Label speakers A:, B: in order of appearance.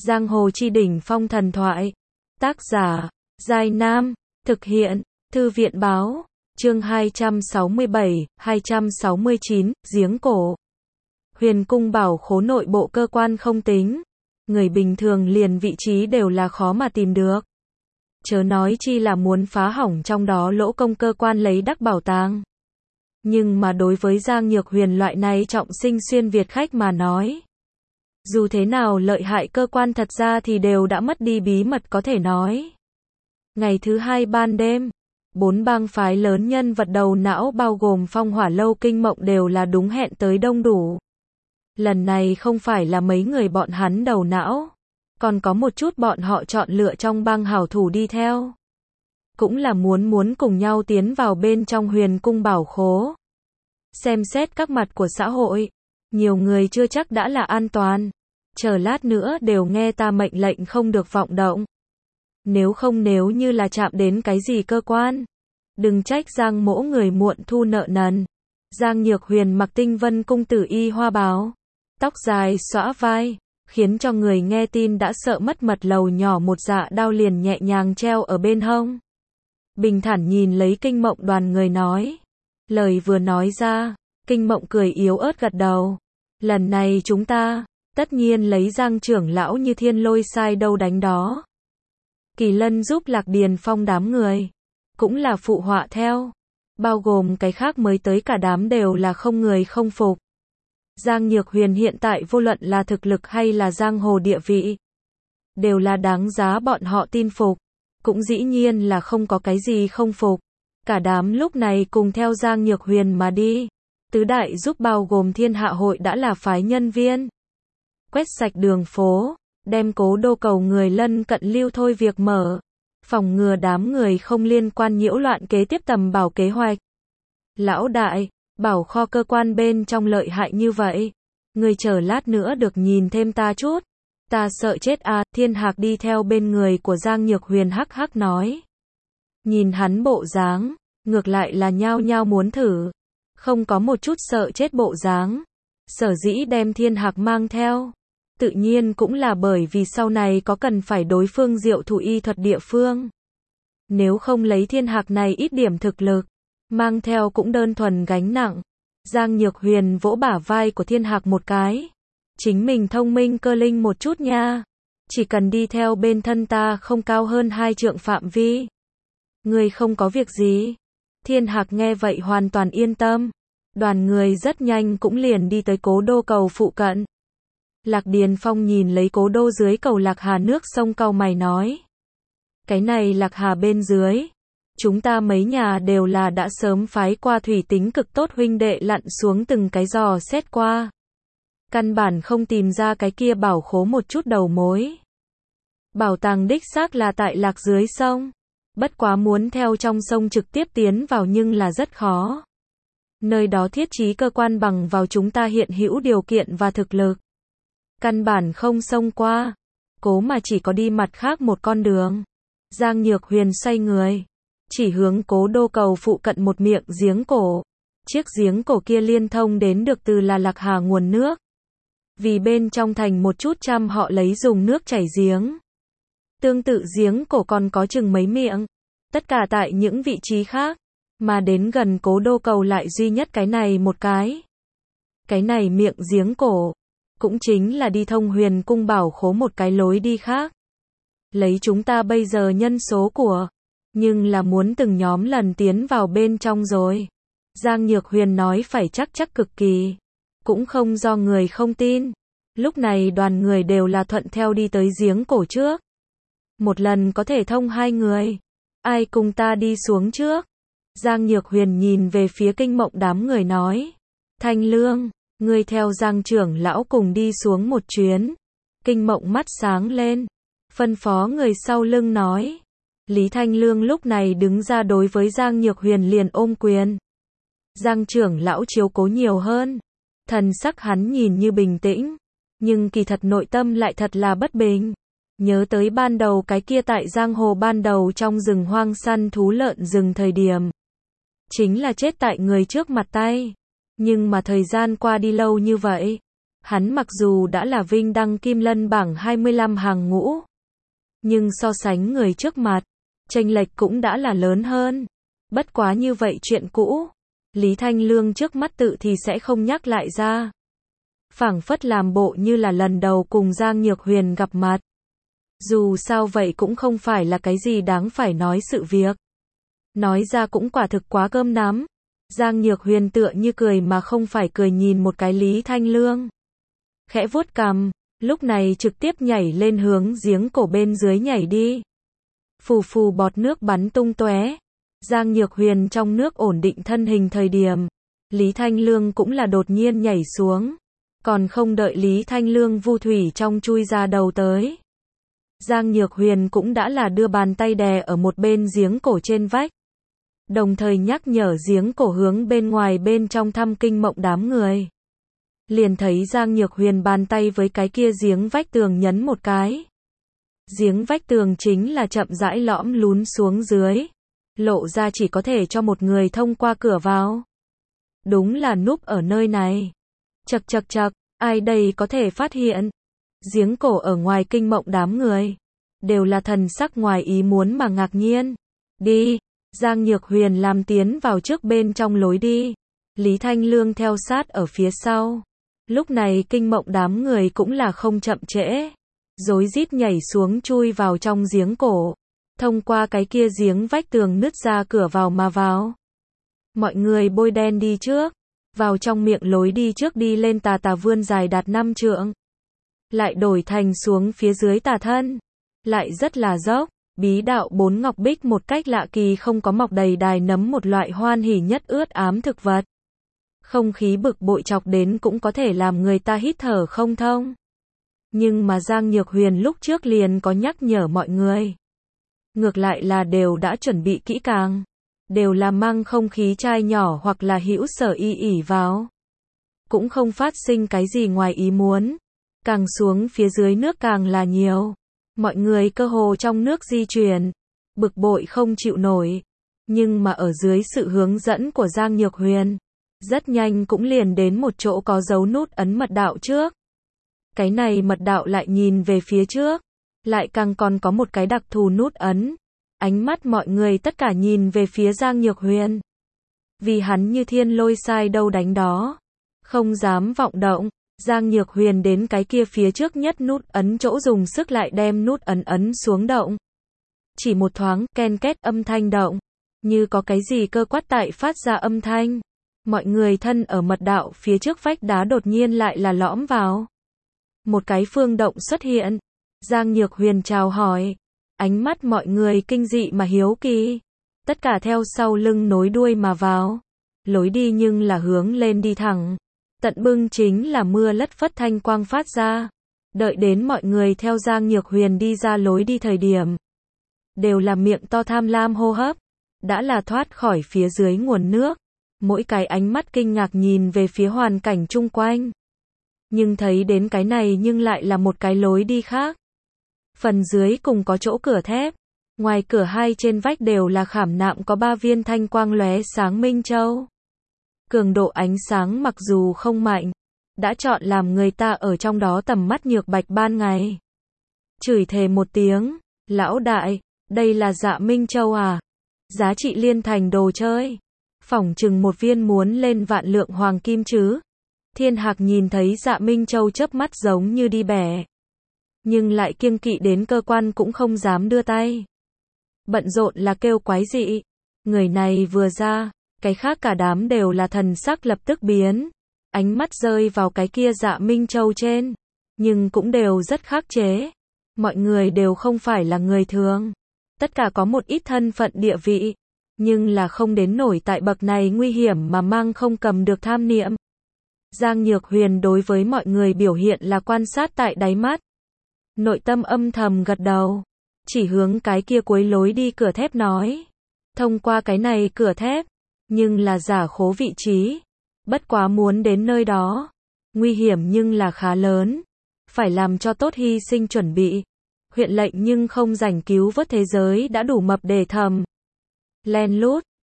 A: Giang hồ chi đỉnh phong thần thoại. Tác giả, Giai Nam. Thực hiện, Thư viện báo. Chương 267, 269, giếng cổ. Huyền cung bảo khố nội bộ cơ quan không tính. Người bình thường liền vị trí đều là khó mà tìm được. Chớ nói chi là muốn phá hỏng trong đó lỗ công cơ quan lấy đắc bảo tàng. Nhưng mà đối với Giang Nhược Huyền loại này trọng sinh xuyên Việt khách mà nói, dù thế nào lợi hại cơ quan thật ra thì đều đã mất đi bí mật có thể nói. Ngày thứ hai ban đêm, 4 bang phái lớn nhân vật đầu não bao gồm Phong Hỏa Lâu Kinh Mộng đều là đúng hẹn tới đông đủ. Lần này không phải là mấy người bọn hắn đầu não, còn có một chút bọn họ chọn lựa trong bang hảo thủ đi theo. Cũng là muốn cùng nhau tiến vào bên trong huyền cung bảo khố. Xem xét các mặt của xã hội, nhiều người chưa chắc đã là an toàn. Chờ lát nữa đều nghe ta mệnh lệnh không được vọng động. Nếu như là chạm đến cái gì cơ quan, đừng trách Giang mỗ người muộn thu nợ nần. Giang Nhược Huyền mặc tinh vân cung tử y hoa bào, tóc dài xõa vai, khiến cho người nghe tin đã sợ mất mật lầu nhỏ một dạ đao liền nhẹ nhàng treo ở bên hông. Bình thản nhìn lấy Kinh Mộng đoàn người nói. Lời vừa nói ra, Kinh Mộng cười yếu ớt gật đầu. Lần này chúng ta, tất nhiên lấy Giang trưởng lão như thiên lôi sai đâu đánh đó. Kỳ Lân giúp Lạc Điền Phong đám người, cũng là phụ họa theo. Bao gồm cái khác mới tới cả đám đều là không người không phục. Giang Nhược Huyền hiện tại vô luận là thực lực hay là giang hồ địa vị, đều là đáng giá bọn họ tin phục. Cũng dĩ nhiên là không có cái gì không phục. Cả đám lúc này cùng theo Giang Nhược Huyền mà đi. Tứ đại giúp bao gồm Thiên Hạ hội đã là phái nhân viên quét sạch đường phố, đem cố đô cầu người lân cận lưu thôi việc mở, phòng ngừa đám người không liên quan nhiễu loạn kế tiếp tầm bảo kế hoạch. Lão đại, bảo kho cơ quan bên trong lợi hại như vậy, người chờ lát nữa được nhìn thêm ta chút. Ta sợ chết à, Thiên Hạc đi theo bên người của Giang Nhược Huyền hắc hắc nói. Nhìn hắn bộ dáng, ngược lại là nhao nhao muốn thử, không có một chút sợ chết bộ dáng. Sở dĩ đem Thiên Hạc mang theo, tự nhiên cũng là bởi vì sau này có cần phải đối phương diệu thủ y thuật địa phương. Nếu không lấy Thiên Hạc này ít điểm thực lực, mang theo cũng đơn thuần gánh nặng. Giang Nhược Huyền vỗ bả vai của Thiên Hạc một cái. Chính mình thông minh cơ linh một chút nha. Chỉ cần đi theo bên thân ta không cao hơn 2 trượng phạm vi, người không có việc gì. Thiên Hạc nghe vậy hoàn toàn yên tâm. Đoàn người rất nhanh cũng liền đi tới cố đô cầu phụ cận. Lạc Điền Phong nhìn lấy cố đô dưới cầu Lạc Hà nước sông cau mày nói. Cái này Lạc Hà bên dưới, chúng ta mấy nhà đều là đã sớm phái qua thủy tính cực tốt huynh đệ lặn xuống từng cái dò xét qua. Căn bản không tìm ra cái kia bảo khố một chút đầu mối. Bảo tàng đích xác là tại Lạc dưới sông. Bất quá muốn theo trong sông trực tiếp tiến vào nhưng là rất khó. Nơi đó thiết trí cơ quan bằng vào chúng ta hiện hữu điều kiện và thực lực. Căn bản không xông qua. Cố mà chỉ có đi mặt khác một con đường. Giang Nhược Huyền xoay người, chỉ hướng cố đô cầu phụ cận một miệng giếng cổ. Chiếc giếng cổ kia liên thông đến được từ là Lạc Hà nguồn nước. Vì bên trong thành một chút trăm họ lấy dùng nước chảy giếng. Tương tự giếng cổ còn có chừng mấy miệng. Tất cả tại những vị trí khác. Mà đến gần cố đô cầu lại duy nhất cái này một cái. Cái này miệng giếng cổ, cũng chính là đi thông huyền cung bảo khố một cái lối đi khác. Lấy chúng ta bây giờ nhân số của, nhưng là muốn từng nhóm lần tiến vào bên trong rồi. Giang Nhược Huyền nói phải chắc cực kỳ. Cũng không do người không tin. Lúc này đoàn người đều là thuận theo đi tới giếng cổ trước. Một lần có thể thông 2 người. Ai cùng ta đi xuống trước? Giang Nhược Huyền nhìn về phía Kinh Mộng đám người nói. Thanh Lương, ngươi theo Giang trưởng lão cùng đi xuống một chuyến. Kinh Mộng mắt sáng lên, phân phó người sau lưng nói. Lý Thanh Lương lúc này đứng ra đối với Giang Nhược Huyền liền ôm quyền. Giang trưởng lão chiếu cố nhiều hơn. Thần sắc hắn nhìn như bình tĩnh, nhưng kỳ thật nội tâm lại thật là bất bình. Nhớ tới ban đầu cái kia tại giang hồ ban đầu trong rừng hoang săn thú lợn rừng thời điểm. Chính là chết tại người trước mặt tay. Nhưng mà thời gian qua đi lâu như vậy, Hắn mặc dù đã là vinh đăng kim lân bảng 25 hàng ngũ, nhưng so sánh người trước mặt, chênh lệch cũng đã là lớn hơn. Bất quá như vậy chuyện cũ, Lý Thanh Lương trước mắt tự thì sẽ không nhắc lại ra. Phảng phất làm bộ như là lần đầu cùng Giang Nhược Huyền gặp mặt. Dù sao vậy cũng không phải là cái gì đáng phải nói sự việc. Nói ra cũng quả thực quá cơm nắm. Giang Nhược Huyền tựa như cười mà không phải cười nhìn một cái Lý Thanh Lương. Khẽ vuốt cằm, lúc này trực tiếp nhảy lên hướng giếng cổ bên dưới nhảy đi. Phù phù bọt nước bắn tung tóe. Giang Nhược Huyền trong nước ổn định thân hình thời điểm, Lý Thanh Lương cũng là đột nhiên nhảy xuống. Còn không đợi Lý Thanh Lương vu thủy trong chui ra đầu tới, Giang Nhược Huyền cũng đã là đưa bàn tay đè ở một bên giếng cổ trên vách. Đồng thời nhắc nhở giếng cổ hướng bên ngoài bên trong thăm kinh mộng đám người. Liền thấy Giang Nhược Huyền bàn tay với cái kia giếng vách tường nhấn một cái. Giếng vách tường chính là chậm rãi lõm lún xuống dưới. Lộ ra chỉ có thể cho một người thông qua cửa vào. Đúng là núp ở nơi này. Chậc chậc chậc, ai đây có thể phát hiện. Giếng cổ ở ngoài kinh mộng đám người. Đều là thần sắc ngoài ý muốn mà ngạc nhiên. Đi, Giang Nhược Huyền làm tiến vào trước bên trong lối đi. Lý Thanh Lương theo sát ở phía sau. Lúc này kinh mộng đám người cũng là không chậm trễ. Rối rít nhảy xuống chui vào trong giếng cổ. Thông qua cái kia giếng vách tường nứt ra cửa vào mà vào. Mọi người bôi đen đi trước. Vào trong miệng lối đi trước đi lên tà tà vươn dài đạt 5 trượng. Lại đổi thành xuống phía dưới tà thân. Lại rất là dốc. Bí đạo 4 ngọc bích một cách lạ kỳ không có mọc đầy đài nấm một loại hoan hỉ nhất ướt ám thực vật. Không khí bực bội chọc đến cũng có thể làm người ta hít thở không thông. Nhưng mà Giang Nhược Huyền lúc trước liền có nhắc nhở mọi người. Ngược lại là đều đã chuẩn bị kỹ càng. Đều là mang không khí chai nhỏ hoặc là hữu sở y ỉ vào. Cũng không phát sinh cái gì ngoài ý muốn. Càng xuống phía dưới nước càng là nhiều. Mọi người cơ hồ trong nước di chuyển. Bực bội không chịu nổi. Nhưng mà ở dưới sự hướng dẫn của Giang Nhược Huyền, rất nhanh cũng liền đến một chỗ có dấu nút ấn mật đạo trước. Cái này mật đạo lại nhìn về phía trước. Lại càng còn có một cái đặc thù nút ấn. Ánh mắt mọi người tất cả nhìn về phía Giang Nhược Huyền. Vì hắn như thiên lôi sai đâu đánh đó. Không dám vọng động. Giang Nhược Huyền đến cái kia phía trước nhất nút ấn chỗ dùng sức lại đem nút ấn ấn xuống động. Chỉ một thoáng, ken két âm thanh động. Như có cái gì cơ quát tại phát ra âm thanh. Mọi người thân ở mật đạo phía trước vách đá đột nhiên lại là lõm vào. Một cái phương động xuất hiện. Giang Nhược Huyền chào hỏi. Ánh mắt mọi người kinh dị mà hiếu kỳ. Tất cả theo sau lưng nối đuôi mà vào. Lối đi nhưng là hướng lên đi thẳng. Tận bưng chính là mưa lất phất thanh quang phát ra. Đợi đến mọi người theo Giang Nhược Huyền đi ra lối đi thời điểm. Đều là miệng to tham lam hô hấp. Đã là thoát khỏi phía dưới nguồn nước. Mỗi cái ánh mắt kinh ngạc nhìn về phía hoàn cảnh chung quanh. Nhưng thấy đến cái này nhưng lại là một cái lối đi khác. Phần dưới cùng có chỗ cửa thép. Ngoài cửa hai trên vách đều là khảm nạm có 3 viên thanh quang lóe sáng minh châu. Cường độ ánh sáng mặc dù không mạnh, đã chọn làm người ta ở trong đó tầm mắt nhược bạch ban ngày. Chửi thề một tiếng, lão đại, đây là Dạ Minh Châu à? Giá trị liên thành đồ chơi. Phỏng chừng một viên muốn lên vạn lượng hoàng kim chứ. Thiên Hạc nhìn thấy Dạ Minh Châu chớp mắt giống như đi bẻ. Nhưng lại kiêng kỵ đến cơ quan cũng không dám đưa tay. Bận rộn là kêu quái dị. Người này vừa ra, cái khác cả đám đều là thần sắc lập tức biến. Ánh mắt rơi vào cái kia Dạ Minh Châu trên. Nhưng cũng đều rất khắc chế. Mọi người đều không phải là người thường. Tất cả có một ít thân phận địa vị. Nhưng là không đến nổi tại bậc này nguy hiểm mà mang không cầm được tham niệm. Giang Nhược Huyền đối với mọi người biểu hiện là quan sát tại đáy mắt. Nội tâm âm thầm gật đầu. Chỉ hướng cái kia cuối lối đi cửa thép nói. Thông qua cái này cửa thép. Nhưng là giả khố vị trí. Bất quá muốn đến nơi đó. Nguy hiểm nhưng là khá lớn. Phải làm cho tốt hy sinh chuẩn bị. Huyện lệnh nhưng không rảnh cứu vớt thế giới đã đủ mập để thầm. Len lút.